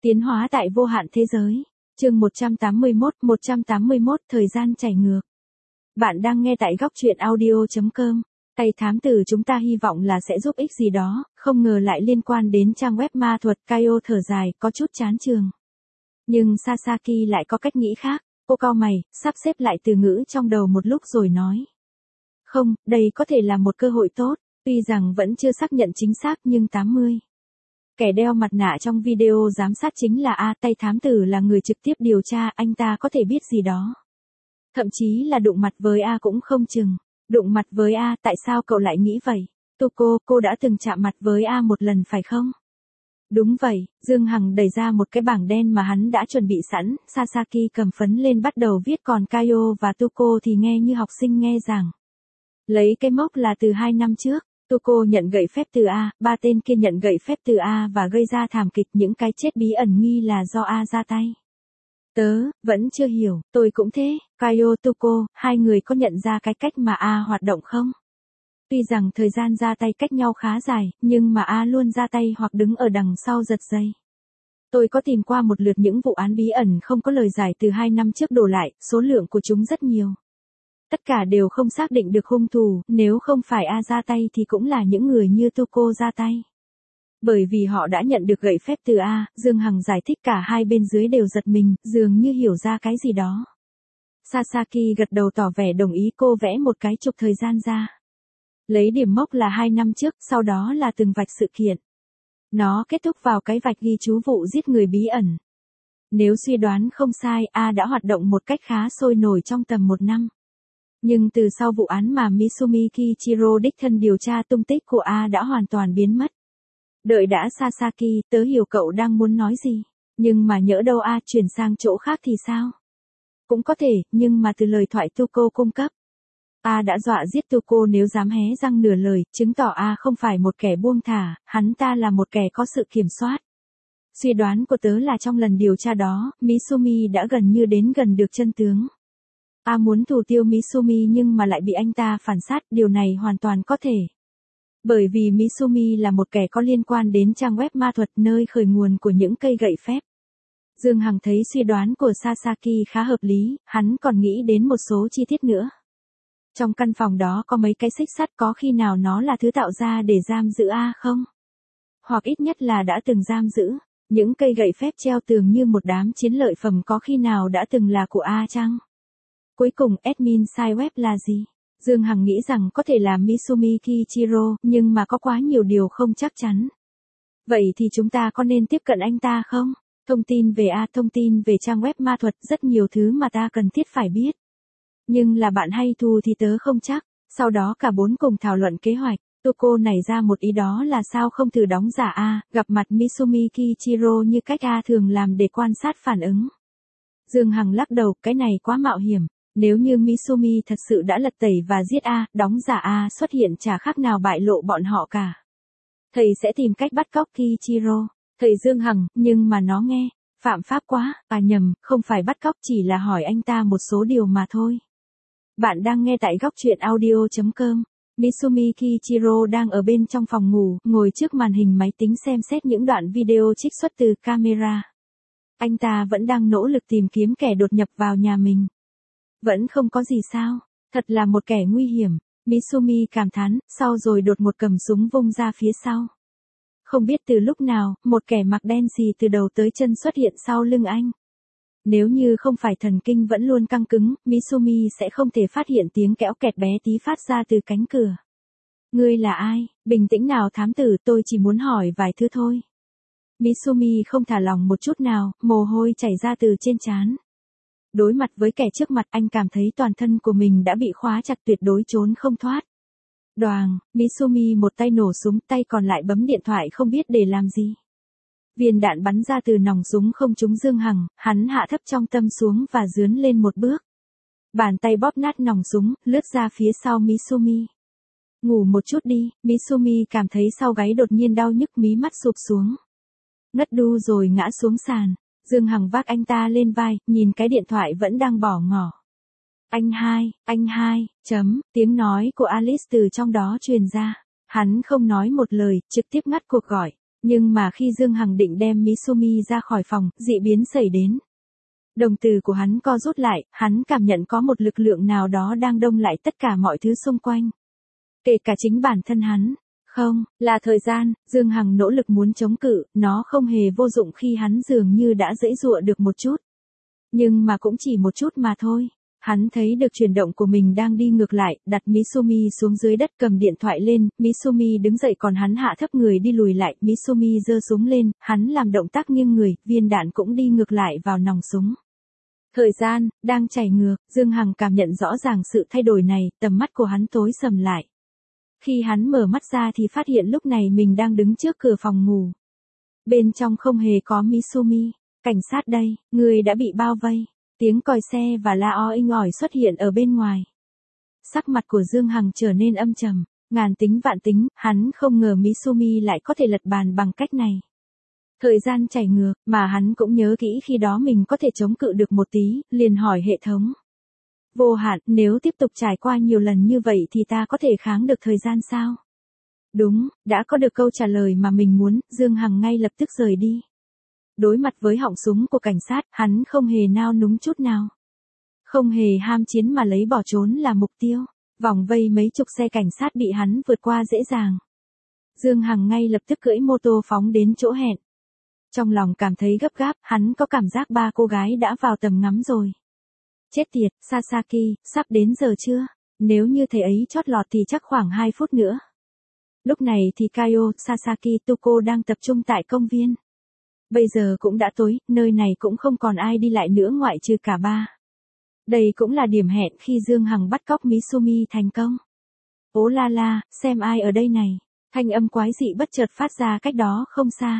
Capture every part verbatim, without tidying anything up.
Tiến hóa tại vô hạn thế giới. Chương một trăm tám mươi mốt, một trăm tám mươi mốt thời gian chảy ngược. Bạn đang nghe tại góc truyện audio chấm com. Tay thám tử chúng ta hy vọng là sẽ giúp ích gì đó, không ngờ lại liên quan đến trang web ma thuật. Kaio thở dài, có chút chán trường. Nhưng Sasaki lại có cách nghĩ khác. Cô cau mày, sắp xếp lại từ ngữ trong đầu một lúc rồi nói. Không, đây có thể là một cơ hội tốt, tuy rằng vẫn chưa xác nhận chính xác nhưng tám mươi. Kẻ đeo mặt nạ trong video giám sát chính là A, tay thám tử là người trực tiếp điều tra, anh ta có thể biết gì đó. Thậm chí là đụng mặt với A cũng không chừng. Đụng mặt với A, tại sao cậu lại nghĩ vậy? Tuko, cô đã từng chạm mặt với A một lần phải không? Đúng vậy, Dương Hằng đẩy ra một cái bảng đen mà hắn đã chuẩn bị sẵn, Sasaki cầm phấn lên bắt đầu viết, còn Kaio và Tuko thì nghe như học sinh nghe giảng. Lấy cái mốc là từ hai năm trước. Tuko nhận gậy phép từ A, ba tên kia nhận gậy phép từ A và gây ra thảm kịch, những cái chết bí ẩn nghi là do A ra tay. Tớ, vẫn chưa hiểu, tôi cũng thế, Kaio, Tuko, hai người có nhận ra cái cách mà A hoạt động không? Tuy rằng thời gian ra tay cách nhau khá dài, nhưng mà A luôn ra tay hoặc đứng ở đằng sau giật dây. Tôi có tìm qua một lượt những vụ án bí ẩn không có lời giải từ hai năm trước đổ lại, số lượng của chúng rất nhiều. Tất cả đều không xác định được hung thủ, nếu không phải A ra tay thì cũng là những người như Tuko ra tay. Bởi vì họ đã nhận được gậy phép từ A, Dương Hằng giải thích, cả hai bên dưới đều giật mình, dường như hiểu ra cái gì đó. Sasaki gật đầu tỏ vẻ đồng ý, cô vẽ một cái trục thời gian ra. Lấy điểm mốc là hai năm trước, sau đó là từng vạch sự kiện. Nó kết thúc vào cái vạch ghi chú vụ giết người bí ẩn. Nếu suy đoán không sai, A đã hoạt động một cách khá sôi nổi trong tầm một năm. Nhưng từ sau vụ án mà Misumi Kiichiro đích thân điều tra, tung tích của A đã hoàn toàn biến mất. Đợi đã Sasaki, tớ hiểu cậu đang muốn nói gì. Nhưng mà nhỡ đâu A chuyển sang chỗ khác thì sao? Cũng có thể, nhưng mà từ lời thoại Tuko cung cấp. A đã dọa giết Tuko nếu dám hé răng nửa lời, chứng tỏ A không phải một kẻ buông thả, hắn ta là một kẻ có sự kiểm soát. Suy đoán của tớ là trong lần điều tra đó, Misumi đã gần như đến gần được chân tướng. A muốn thủ tiêu Misumi nhưng mà lại bị anh ta phản sát, điều này hoàn toàn có thể. Bởi vì Misumi là một kẻ có liên quan đến trang web ma thuật, nơi khởi nguồn của những cây gậy phép. Dương Hằng thấy suy đoán của Sasaki khá hợp lý, hắn còn nghĩ đến một số chi tiết nữa. Trong căn phòng đó có mấy cái xích sắt, có khi nào nó là thứ tạo ra để giam giữ A không? Hoặc ít nhất là đã từng giam giữ. Những cây gậy phép treo tường như một đám chiến lợi phẩm, có khi nào đã từng là của A chăng? Cuối cùng, admin site web là gì? Dương Hằng nghĩ rằng có thể là Misumi Kiichiro, nhưng mà có quá nhiều điều không chắc chắn. Vậy thì chúng ta có nên tiếp cận anh ta không? Thông tin về A, thông tin về trang web ma thuật, rất nhiều thứ mà ta cần thiết phải biết. Nhưng là bạn hay thù thì tớ không chắc. Sau đó cả bốn cùng thảo luận kế hoạch. Tuko nảy ra một ý, đó là sao không thử đóng giả A, gặp mặt Misumi Kiichiro như cách A thường làm để quan sát phản ứng. Dương Hằng lắc đầu, cái này quá mạo hiểm. Nếu như Misumi thật sự đã lật tẩy và giết A, đóng giả A xuất hiện chả khác nào bại lộ bọn họ cả. Thầy sẽ tìm cách bắt cóc Kiichiro. Thầy Dương Hằng, nhưng mà nó nghe phạm pháp quá. À nhầm, không phải bắt cóc, chỉ là hỏi anh ta một số điều mà thôi. Bạn đang nghe tại góc truyện audio chấm com. Misumi Kiichiro đang ở bên trong phòng ngủ, ngồi trước màn hình máy tính xem xét những đoạn video trích xuất từ camera. Anh ta vẫn đang nỗ lực tìm kiếm kẻ đột nhập vào nhà mình. Vẫn không có gì sao, thật là một kẻ nguy hiểm, Misumi cảm thán, sau rồi đột ngột cầm súng vung ra phía sau. Không biết từ lúc nào, một kẻ mặc đen xì từ đầu tới chân xuất hiện sau lưng anh. Nếu như không phải thần kinh vẫn luôn căng cứng, Misumi sẽ không thể phát hiện tiếng kéo kẹt bé tí phát ra từ cánh cửa. Ngươi là ai? Bình tĩnh nào thám tử, tôi chỉ muốn hỏi vài thứ thôi. Misumi không thả lòng một chút nào, mồ hôi chảy ra từ trên trán. Đối mặt với kẻ trước mặt, anh cảm thấy toàn thân của mình đã bị khóa chặt, tuyệt đối trốn không thoát. Đoàng, Misumi một tay nổ súng, tay còn lại bấm điện thoại không biết để làm gì. Viên đạn bắn ra từ nòng súng không trúng Dương Hằng, hắn hạ thấp trong tâm xuống và dướn lên một bước. Bàn tay bóp nát nòng súng, lướt ra phía sau Misumi. Ngủ một chút đi, Misumi cảm thấy sau gáy đột nhiên đau nhức, mí mắt sụp xuống. Ngất đu rồi ngã xuống sàn. Dương Hằng vác anh ta lên vai, nhìn cái điện thoại vẫn đang bỏ ngỏ. Anh hai, anh hai, chấm, tiếng nói của Alice từ trong đó truyền ra. Hắn không nói một lời, trực tiếp ngắt cuộc gọi. Nhưng mà khi Dương Hằng định đem Misumi ra khỏi phòng, dị biến xảy đến. Đồng tử của hắn co rút lại, hắn cảm nhận có một lực lượng nào đó đang đông lại tất cả mọi thứ xung quanh. Kể cả chính bản thân hắn. Không, là thời gian, Dương Hằng nỗ lực muốn chống cự, nó không hề vô dụng khi hắn dường như đã giãy giụa được một chút. Nhưng mà cũng chỉ một chút mà thôi. Hắn thấy được chuyển động của mình đang đi ngược lại, đặt Misumi xuống dưới đất cầm điện thoại lên, Misumi đứng dậy còn hắn hạ thấp người đi lùi lại, Misumi giơ súng lên, hắn làm động tác nghiêng người, viên đạn cũng đi ngược lại vào nòng súng. Thời gian, đang chảy ngược, Dương Hằng cảm nhận rõ ràng sự thay đổi này, tầm mắt của hắn tối sầm lại. Khi hắn mở mắt ra thì phát hiện lúc này mình đang đứng trước cửa phòng ngủ. Bên trong không hề có Misumi, cảnh sát đây, người đã bị bao vây. Tiếng còi xe và la o inh ỏi xuất hiện ở bên ngoài. Sắc mặt của Dương Hằng trở nên âm trầm, ngàn tính vạn tính, hắn không ngờ Misumi lại có thể lật bàn bằng cách này. Thời gian chảy ngược, mà hắn cũng nhớ kỹ khi đó mình có thể chống cự được một tí, liền hỏi hệ thống. Vô hạn, nếu tiếp tục trải qua nhiều lần như vậy thì ta có thể kháng được thời gian sao? Đúng, đã có được câu trả lời mà mình muốn, Dương Hằng ngay lập tức rời đi. Đối mặt với họng súng của cảnh sát, hắn không hề nao núng chút nào. Không hề ham chiến mà lấy bỏ trốn là mục tiêu. Vòng vây mấy chục xe cảnh sát bị hắn vượt qua dễ dàng. Dương Hằng ngay lập tức cưỡi mô tô phóng đến chỗ hẹn. Trong lòng cảm thấy gấp gáp, hắn có cảm giác ba cô gái đã vào tầm ngắm rồi. Chết tiệt, Sasaki, sắp đến giờ chưa? Nếu như thầy ấy chót lọt thì chắc khoảng hai phút nữa. Lúc này thì Kaio, Sasaki, Tuko đang tập trung tại công viên. Bây giờ cũng đã tối, nơi này cũng không còn ai đi lại nữa ngoại trừ cả ba. Đây cũng là điểm hẹn khi Dương Hằng bắt cóc Misumi thành công. Ố la la, xem ai ở đây này. Thanh âm quái dị bất chợt phát ra cách đó không xa.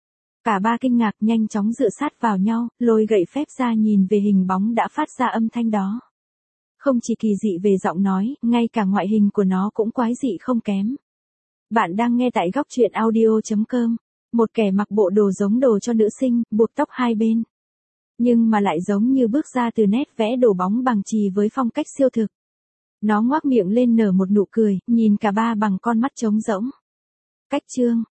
Cả ba kinh ngạc nhanh chóng dựa sát vào nhau, lôi gậy phép ra nhìn về hình bóng đã phát ra âm thanh đó. Không chỉ kỳ dị về giọng nói, ngay cả ngoại hình của nó cũng quái dị không kém. Bạn đang nghe tại góc truyện audio chấm com. Một kẻ mặc bộ đồ giống đồ cho nữ sinh, buộc tóc hai bên. Nhưng mà lại giống như bước ra từ nét vẽ đổ bóng bằng chì với phong cách siêu thực. Nó ngoác miệng lên nở một nụ cười, nhìn cả ba bằng con mắt trống rỗng. Cách chương.